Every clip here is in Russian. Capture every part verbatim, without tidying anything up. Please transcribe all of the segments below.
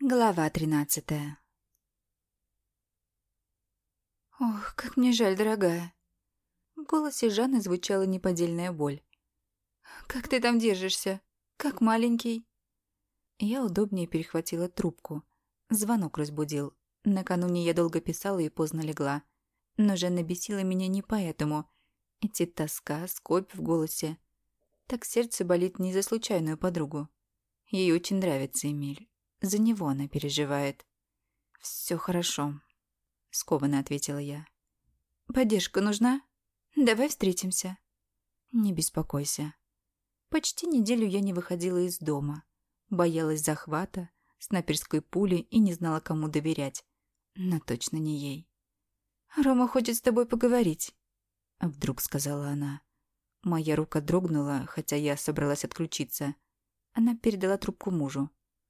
Глава тринадцатая. «Ох, как мне жаль, дорогая!» В голосе Жанны звучала неподдельная боль. «Как ты там держишься? Как маленький?» Я удобнее перехватила трубку. Звонок разбудил. Накануне я долго писала и поздно легла. Но Жанна бесила меня не поэтому. Эти тоска, скорбь в голосе. Так сердце болит не за случайную подругу. Ей очень нравится Эмиль. За него она переживает. «Все хорошо», — скованно ответила я. «Поддержка нужна? Давай встретимся». «Не беспокойся». Почти неделю я не выходила из дома. Боялась захвата, снайперской пули и не знала, кому доверять. Но точно не ей. «Рома хочет с тобой поговорить», — вдруг сказала она. Моя рука дрогнула, хотя я собралась отключиться. Она передала трубку мужу.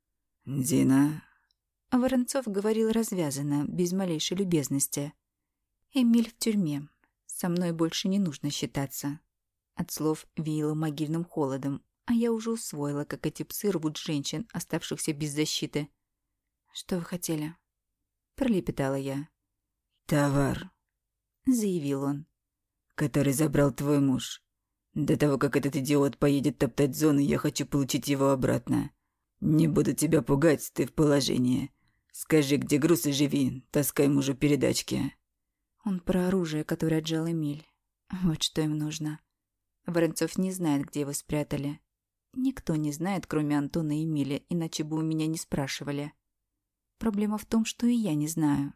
«Дина...» Воронцов говорил развязанно, без малейшей любезности. «Эмиль в тюрьме. Со мной больше не нужно считаться». От слов веяло могильным холодом, а я уже усвоила, как эти псы рвут женщин, оставшихся без защиты. «Что вы хотели?» — пролепетала я. «Товар», — заявил он. «который забрал твой муж. До того, как этот идиот поедет топтать зону, я хочу получить его обратно. Не буду тебя пугать, ты в положении. Скажи, где груз и живи, таскай мужу передачки». Он про оружие, которое отжал Эмиль. Вот что им нужно. Воронцов не знает, где его спрятали. Никто не знает, кроме Антона и Эмиля, иначе бы у меня не спрашивали. Проблема в том, что и я не знаю.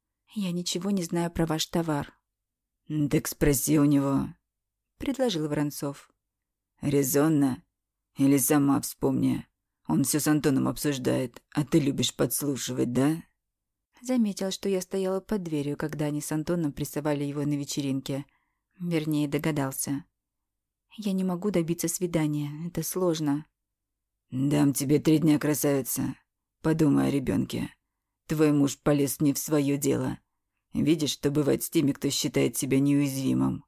Я ничего не знаю про ваш товар. «Так спроси у него», — предложил Воронцов. «Резонно? Или сама вспомни. Он все с Антоном обсуждает, а ты любишь подслушивать, да?» Заметил, что я стояла под дверью, когда они с Антоном прессовали его на вечеринке. Вернее, догадался. «Я не могу добиться свидания. Это сложно». «Дам тебе три дня, красавица. Подумай о ребенке. Твой муж полез не в свое дело. Видишь, что бывает с теми, кто считает себя неуязвимым».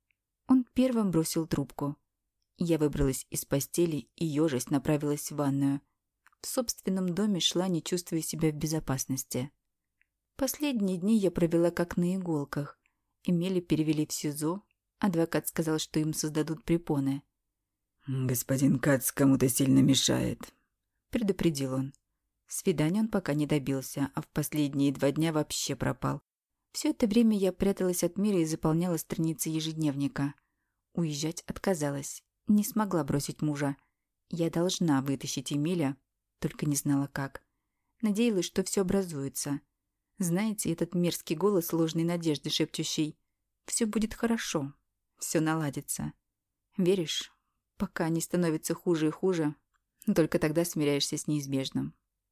Он первым бросил трубку. Я выбралась из постели и, ёжась, направилась в ванную. В собственном доме шла, не чувствуя себя в безопасности. Последние дни я провела как на иголках. Эмиля перевели в СИЗО. Адвокат сказал, что им создадут препоны. «Господин Кац кому-то сильно мешает», — предупредил он. Свидания он пока не добился, а в последние два дня вообще пропал. Все это время я пряталась от мира и заполняла страницы ежедневника. Уезжать отказалась. Не смогла бросить мужа. Я должна вытащить Эмиля, только не знала как. Надеялась, что все образуется. Знаете, этот мерзкий голос ложной надежды, шепчущий: «Все будет хорошо, все наладится». Веришь? Пока не становится хуже и хуже, только тогда смиряешься с неизбежным.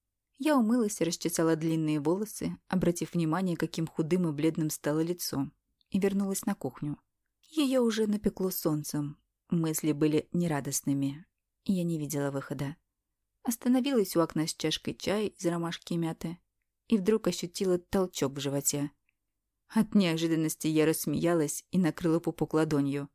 Я умылась и расчесала длинные волосы, обратив внимание, каким худым и бледным стало лицо, и вернулась на кухню. Ее уже напекло солнцем. Мысли были нерадостными. Я не видела выхода. Остановилась у окна с чашкой чая из ромашки и мяты и вдруг ощутила толчок в животе. От неожиданности я рассмеялась и накрыла пупок ладонью.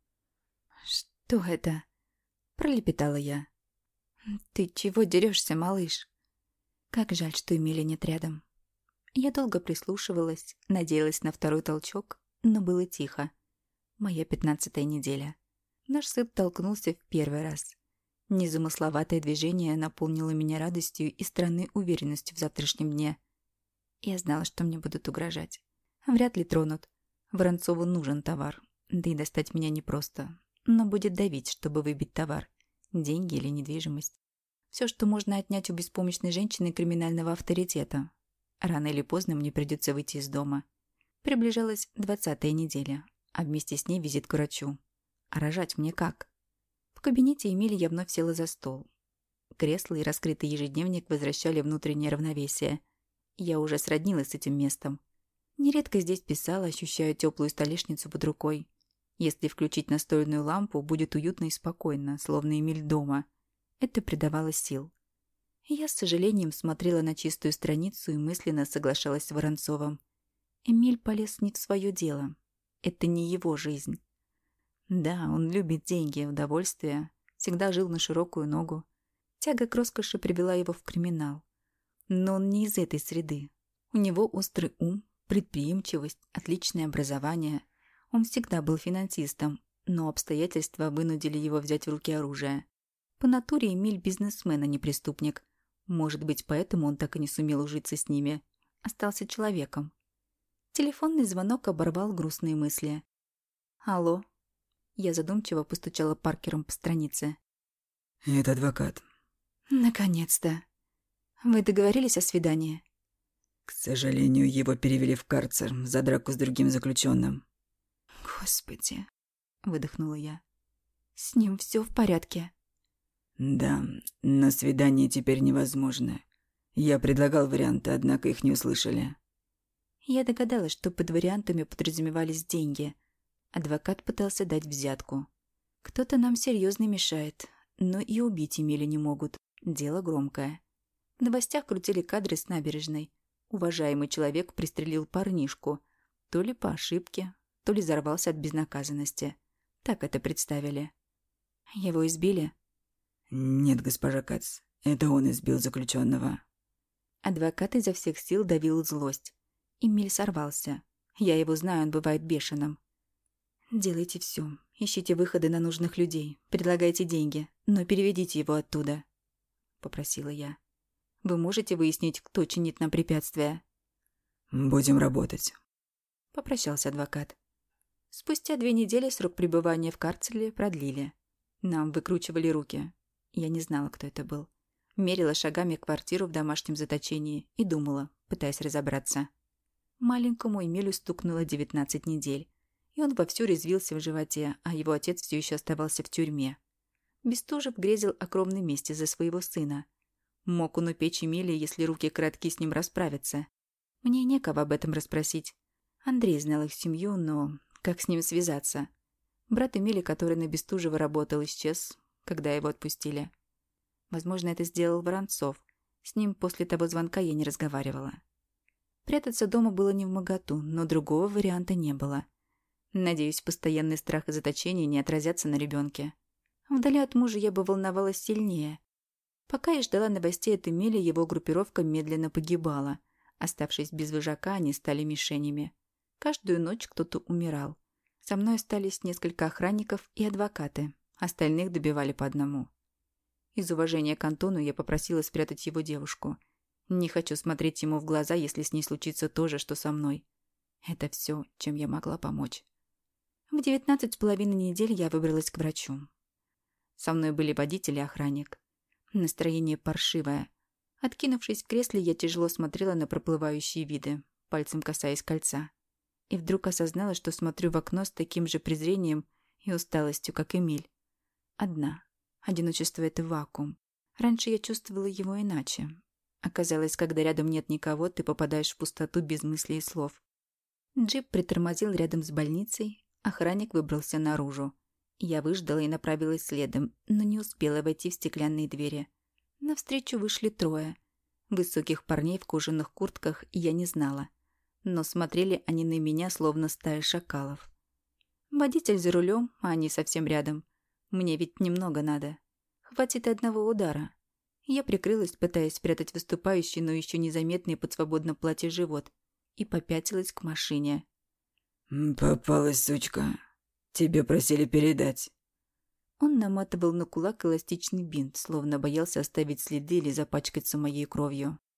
«Что это?» – пролепетала я. «Ты чего дерешься, малыш?» Как жаль, что Эмиля нет рядом. Я долго прислушивалась, надеялась на второй толчок, но было тихо. Моя пятнадцатая неделя. Наш сын толкнулся в первый раз. Незамысловатое движение наполнило меня радостью и странной уверенностью в завтрашнем дне. Я знала, что мне будут угрожать. Вряд ли тронут. Воронцову нужен товар, да и достать меня непросто. Но будет давить, чтобы выбить товар. Деньги или недвижимость. Все, что можно отнять у беспомощной женщины криминального авторитета. Рано или поздно мне придется выйти из дома. Приближалась двадцатая неделя, а вместе с ней визит к врачу. А рожать мне как? В кабинете Эмили я вновь села за стол. Кресло и раскрытый ежедневник возвращали внутреннее равновесие. Я уже сроднилась с этим местом. Нередко здесь писала, ощущая теплую столешницу под рукой. Если включить настольную лампу, будет уютно и спокойно, словно Эмиль дома. Это придавало сил. Я с сожалением смотрела на чистую страницу и мысленно соглашалась с Воронцовым. Эмиль полез не в свое дело. Это не его жизнь. Да, он любит деньги, удовольствие, всегда жил на широкую ногу. Тяга к роскоши привела его в криминал. Но он не из этой среды. У него острый ум, предприимчивость, отличное образование. Он всегда был финансистом, но обстоятельства вынудили его взять в руки оружие. По натуре Эмиль бизнесмен, а не преступник. Может быть, поэтому он так и не сумел ужиться с ними. Остался человеком. Телефонный звонок оборвал грустные мысли. «Алло?» Я задумчиво постучала Паркером по странице. «Это адвокат». «Наконец-то! Вы договорились о свидании?» «К сожалению, его перевели в карцер за драку с другим заключенным». «Господи!» — выдохнула я. «С ним все в порядке?» «Да, но свидание теперь невозможно. Я предлагал варианты, однако их не услышали». Я догадалась, что под вариантами подразумевались деньги. Адвокат пытался дать взятку. Кто-то нам серьезно мешает, но и убить Эмиля не могут. Дело громкое. В новостях крутили кадры с набережной. Уважаемый человек пристрелил парнишку. То ли по ошибке, то ли взорвался от безнаказанности. Так это представили. Его избили? «Нет, госпожа Кац, это он избил заключенного». Адвокат изо всех сил давил злость. Эмиль сорвался. Я его знаю, он бывает бешеным. «Делайте все. Ищите выходы на нужных людей. Предлагайте деньги, но переведите его оттуда», — попросила я. «Вы можете выяснить, кто чинит нам препятствия?» «Будем работать», — попрощался адвокат. Спустя две недели срок пребывания в карцере продлили. Нам выкручивали руки. Я не знала, кто это был. Мерила шагами квартиру в домашнем заточении и думала, пытаясь разобраться. Маленькому Эмилю стукнуло девятнадцать недель, и он вовсю резвился в животе, а его отец все еще оставался в тюрьме. Бестужев грезил о кровной мести за своего сына. Мог он упечь Эмилия, если руки коротки с ним расправятся. Мне некого об этом расспросить. Андрей знал их семью, но как с ним связаться? Брат Эмили, который на Бестужева работал, исчез, когда его отпустили. Возможно, это сделал Воронцов. С ним после того звонка я не разговаривала. Прятаться дома было невмоготу, но другого варианта не было. Надеюсь, постоянный страх и заточение не отразятся на ребенке. Вдали от мужа я бы волновалась сильнее. Пока я ждала новостей от Эмиля, его группировка медленно погибала. Оставшись без вожака, они стали мишенями. Каждую ночь кто-то умирал. Со мной остались несколько охранников и адвокаты. Остальных добивали по одному. Из уважения к Антону я попросила спрятать его девушку. Не хочу смотреть ему в глаза, если с ней случится то же, что со мной. Это все, чем я могла помочь. В девятнадцать с половиной недель я выбралась к врачу. Со мной были водитель и охранник. Настроение паршивое. Откинувшись в кресле, я тяжело смотрела на проплывающие виды, пальцем касаясь кольца. И вдруг осознала, что смотрю в окно с таким же презрением и усталостью, как Эмиль. Одна. Одиночество — это вакуум. Раньше я чувствовала его иначе. Оказалось, когда рядом нет никого, ты попадаешь в пустоту без мыслей и слов. Джип притормозил рядом с больницей, охранник выбрался наружу. Я выждала и направилась следом, но не успела войти в стеклянные двери. Навстречу вышли трое. Высоких парней в кожаных куртках я не знала. Но смотрели они на меня, словно стая шакалов. Водитель за рулем, а они совсем рядом. Мне ведь немного надо. Хватит одного удара. Я прикрылась, пытаясь спрятать выступающий, но еще незаметный под свободным платье живот, и попятилась к машине. «Попалась, сучка. Тебе просили передать». Он наматывал на кулак эластичный бинт, словно боялся оставить следы или запачкаться моей кровью.